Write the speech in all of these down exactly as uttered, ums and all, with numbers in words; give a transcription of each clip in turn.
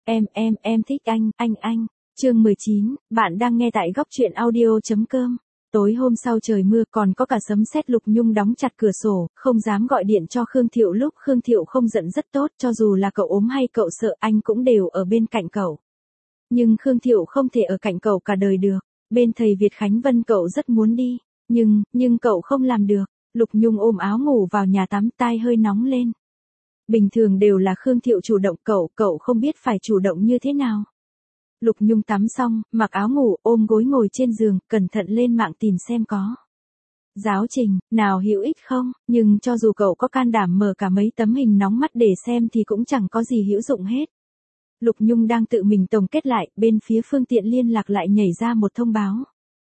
Em, em, em thích anh, anh, anh. Chương mười chín, bạn đang nghe tại góc truyện audio.com. Tối hôm sau trời mưa còn có cả sấm sét, Lục Nhung đóng chặt cửa sổ, không dám gọi điện cho Khương Thiệu. Lúc Khương Thiệu không giận rất tốt, cho dù là cậu ốm hay cậu sợ anh cũng đều ở bên cạnh cậu. Nhưng Khương Thiệu không thể ở cạnh cậu cả đời được. Bên thầy Việt Khánh Vân cậu rất muốn đi, nhưng, nhưng cậu không làm được. Lục Nhung ôm áo ngủ vào nhà tắm, tai hơi nóng lên. Bình thường đều là Khương Thiệu chủ động, cậu, cậu không biết phải chủ động như thế nào. Lục Nhung tắm xong, mặc áo ngủ, ôm gối ngồi trên giường, cẩn thận lên mạng tìm xem có giáo trình nào hữu ích không, nhưng cho dù cậu có can đảm mở cả mấy tấm hình nóng mắt để xem thì cũng chẳng có gì hữu dụng hết. Lục Nhung đang tự mình tổng kết lại, bên phía phương tiện liên lạc lại nhảy ra một thông báo.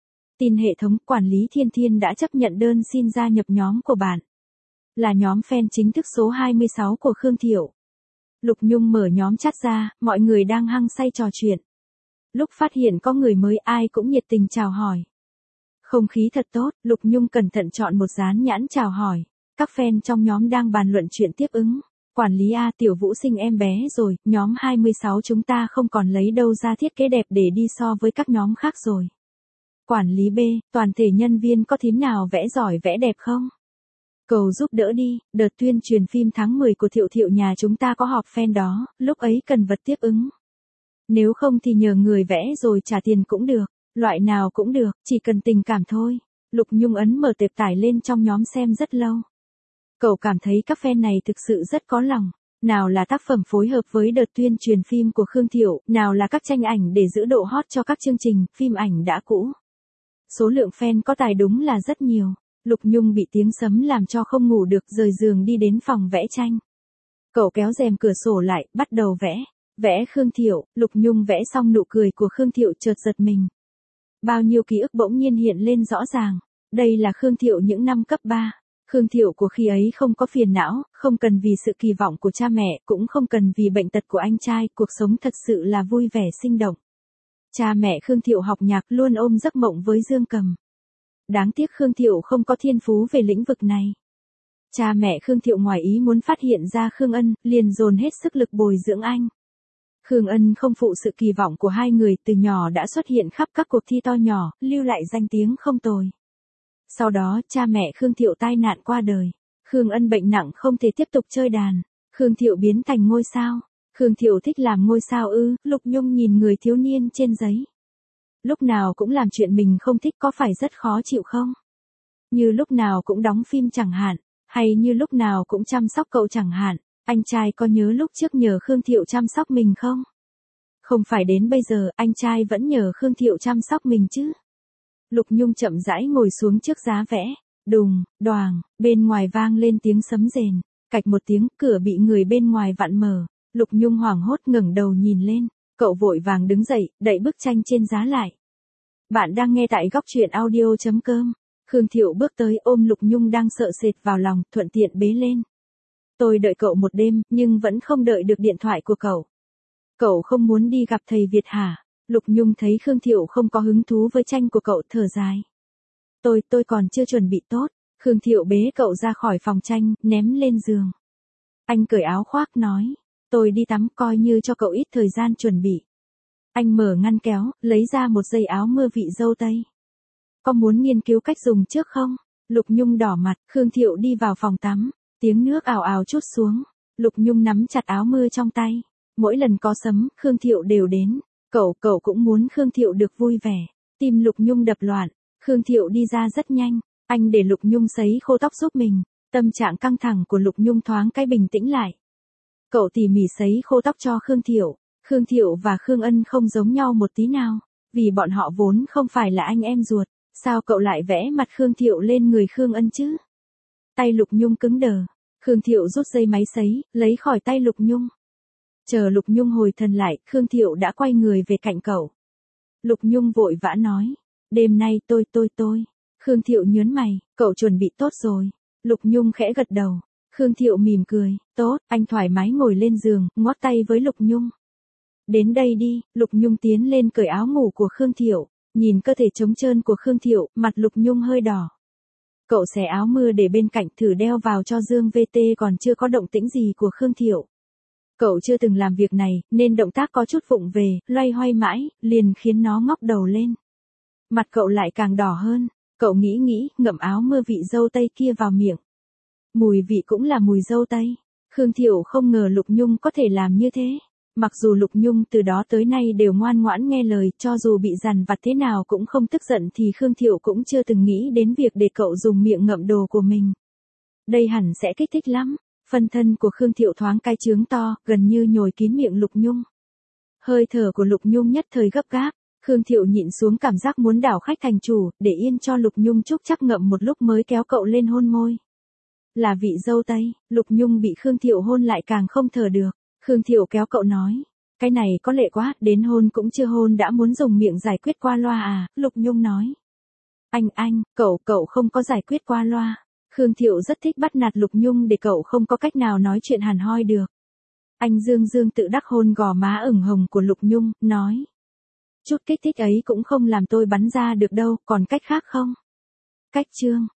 Tin hệ thống, quản lý Thiên Thiên đã chấp nhận đơn xin gia nhập nhóm của bạn. Là nhóm fan chính thức số hai mươi sáu của Khương Thiệu. Lục Nhung mở nhóm chat ra, mọi người đang hăng say trò chuyện. Lúc phát hiện có người mới, ai cũng nhiệt tình chào hỏi. Không khí thật tốt, Lục Nhung cẩn thận chọn một dán nhãn chào hỏi. Các fan trong nhóm đang bàn luận chuyện tiếp ứng. Quản lý A, Tiểu Vũ sinh em bé rồi, nhóm hai mươi sáu chúng ta không còn lấy đâu ra thiết kế đẹp để đi so với các nhóm khác rồi. Quản lý B, toàn thể nhân viên có thím nào vẽ giỏi vẽ đẹp không? Cầu giúp đỡ đi, đợt tuyên truyền phim tháng mười của Thiệu Thiệu nhà chúng ta có họp fan đó, lúc ấy cần vật tiếp ứng. Nếu không thì nhờ người vẽ rồi trả tiền cũng được, loại nào cũng được, chỉ cần tình cảm thôi. Lục Nhung ấn mở tệp tải lên trong nhóm xem rất lâu. Cậu cảm thấy các fan này thực sự rất có lòng. Nào là tác phẩm phối hợp với đợt tuyên truyền phim của Khương Thiệu, nào là các tranh ảnh để giữ độ hot cho các chương trình, phim ảnh đã cũ. Số lượng fan có tài đúng là rất nhiều. Lục Nhung bị tiếng sấm làm cho không ngủ được, rời giường đi đến phòng vẽ tranh. Cậu kéo rèm cửa sổ lại, bắt đầu vẽ. Vẽ Khương Thiệu, Lục Nhung vẽ xong nụ cười của Khương Thiệu chợt giật mình. Bao nhiêu ký ức bỗng nhiên hiện lên rõ ràng. Đây là Khương Thiệu những năm cấp ba. Khương Thiệu của khi ấy không có phiền não, không cần vì sự kỳ vọng của cha mẹ, cũng không cần vì bệnh tật của anh trai, cuộc sống thật sự là vui vẻ sinh động. Cha mẹ Khương Thiệu học nhạc, luôn ôm giấc mộng với dương cầm. Đáng tiếc Khương Thiệu không có thiên phú về lĩnh vực này. Cha mẹ Khương Thiệu ngoài ý muốn phát hiện ra Khương Ân, liền dồn hết sức lực bồi dưỡng anh. Khương Ân không phụ sự kỳ vọng của hai người, từ nhỏ đã xuất hiện khắp các cuộc thi to nhỏ, lưu lại danh tiếng không tồi. Sau đó, cha mẹ Khương Thiệu tai nạn qua đời. Khương Ân bệnh nặng không thể tiếp tục chơi đàn. Khương Thiệu biến thành ngôi sao. Khương Thiệu thích làm ngôi sao ư? Lục Nhung nhìn người thiếu niên trên giấy. Lúc nào cũng làm chuyện mình không thích có phải rất khó chịu không? Như lúc nào cũng đóng phim chẳng hạn, hay như lúc nào cũng chăm sóc cậu chẳng hạn. Anh trai có nhớ lúc trước nhờ Khương Thiệu chăm sóc mình không? Không phải đến bây giờ anh trai vẫn nhờ Khương Thiệu chăm sóc mình chứ? Lục Nhung chậm rãi ngồi xuống trước giá vẽ. Đùng, đoàng, bên ngoài vang lên tiếng sấm rền. Cạch một tiếng, cửa bị người bên ngoài vặn mở. Lục Nhung hoảng hốt ngẩng đầu nhìn lên. Cậu vội vàng đứng dậy, đậy bức tranh trên giá lại. Bạn đang nghe tại góc truyện audio.com. Khương Thiệu bước tới ôm Lục Nhung đang sợ sệt vào lòng, thuận tiện bế lên. Tôi đợi cậu một đêm, nhưng vẫn không đợi được điện thoại của cậu. Cậu không muốn đi gặp thầy Việt hả? Lục Nhung thấy Khương Thiệu không có hứng thú với tranh của cậu, thở dài. Tôi, tôi còn chưa chuẩn bị tốt. Khương Thiệu bế cậu ra khỏi phòng tranh, ném lên giường. Anh cởi áo khoác nói. Tôi đi tắm, coi như cho cậu ít thời gian chuẩn bị. Anh mở ngăn kéo, lấy ra một dây áo mưa vị dâu tây. Có muốn nghiên cứu cách dùng trước không? Lục Nhung đỏ mặt, Khương Thiệu đi vào phòng tắm. Tiếng nước ào ào trút xuống. Lục Nhung nắm chặt áo mưa trong tay. Mỗi lần có sấm, Khương Thiệu đều đến. Cậu, cậu cũng muốn Khương Thiệu được vui vẻ. Tim Lục Nhung đập loạn. Khương Thiệu đi ra rất nhanh. Anh để Lục Nhung sấy khô tóc giúp mình. Tâm trạng căng thẳng của Lục Nhung thoáng cái bình tĩnh lại. Cậu tỉ mỉ sấy khô tóc cho Khương Thiệu. Khương Thiệu và Khương Ân không giống nhau một tí nào. Vì bọn họ vốn không phải là anh em ruột. Sao cậu lại vẽ mặt Khương Thiệu lên người Khương Ân chứ? Tay Lục Nhung cứng đờ. Khương Thiệu rút dây máy sấy, lấy khỏi tay Lục Nhung. Chờ Lục Nhung hồi thần lại, Khương Thiệu đã quay người về cạnh cậu. Lục Nhung vội vã nói. Đêm nay tôi tôi tôi. Khương Thiệu nhớn mày, cậu chuẩn bị tốt rồi. Lục Nhung khẽ gật đầu. Khương Thiệu mỉm cười. Tốt, anh thoải mái ngồi lên giường, ngoắc tay với Lục Nhung. Đến đây đi, Lục Nhung tiến lên cởi áo ngủ của Khương Thiệu. Nhìn cơ thể trống trơn của Khương Thiệu, mặt Lục Nhung hơi đỏ. Cậu xẻ áo mưa để bên cạnh, thử đeo vào cho Dương vê tê, còn chưa có động tĩnh gì của Khương Thiệu. Cậu chưa từng làm việc này, nên động tác có chút vụng về, loay hoay mãi, liền khiến nó ngóc đầu lên. Mặt cậu lại càng đỏ hơn. Cậu nghĩ nghĩ, ngậm áo mưa vị dâu tây kia vào miệng. Mùi vị cũng là mùi dâu tây. Khương Thiệu không ngờ Lục Nhung có thể làm như thế. Mặc dù Lục Nhung từ đó tới nay đều ngoan ngoãn nghe lời, cho dù bị dằn vặt thế nào cũng không tức giận thì Khương Thiệu cũng chưa từng nghĩ đến việc để cậu dùng miệng ngậm đồ của mình. Đây hẳn sẽ kích thích lắm. Phân thân của Khương Thiệu thoáng cái trướng to, gần như nhồi kín miệng Lục Nhung. Hơi thở của Lục Nhung nhất thời gấp gáp. Khương Thiệu nhịn xuống cảm giác muốn đảo khách thành chủ, để yên cho Lục Nhung chúc chắc ngậm một lúc mới kéo cậu lên hôn môi. Là vị dâu tây, Lục Nhung bị Khương Thiệu hôn lại càng không thở được. Khương Thiệu kéo cậu nói, cái này có lệ quá, đến hôn cũng chưa hôn đã muốn dùng miệng giải quyết qua loa à, Lục Nhung nói. Anh anh, cậu, cậu không có giải quyết qua loa. Khương Thiệu rất thích bắt nạt Lục Nhung để cậu không có cách nào nói chuyện hàn hoi được. Anh dương dương tự đắc hôn gò má ửng hồng của Lục Nhung, nói. Chút kích thích ấy cũng không làm tôi bắn ra được đâu, còn cách khác không? Cách chương.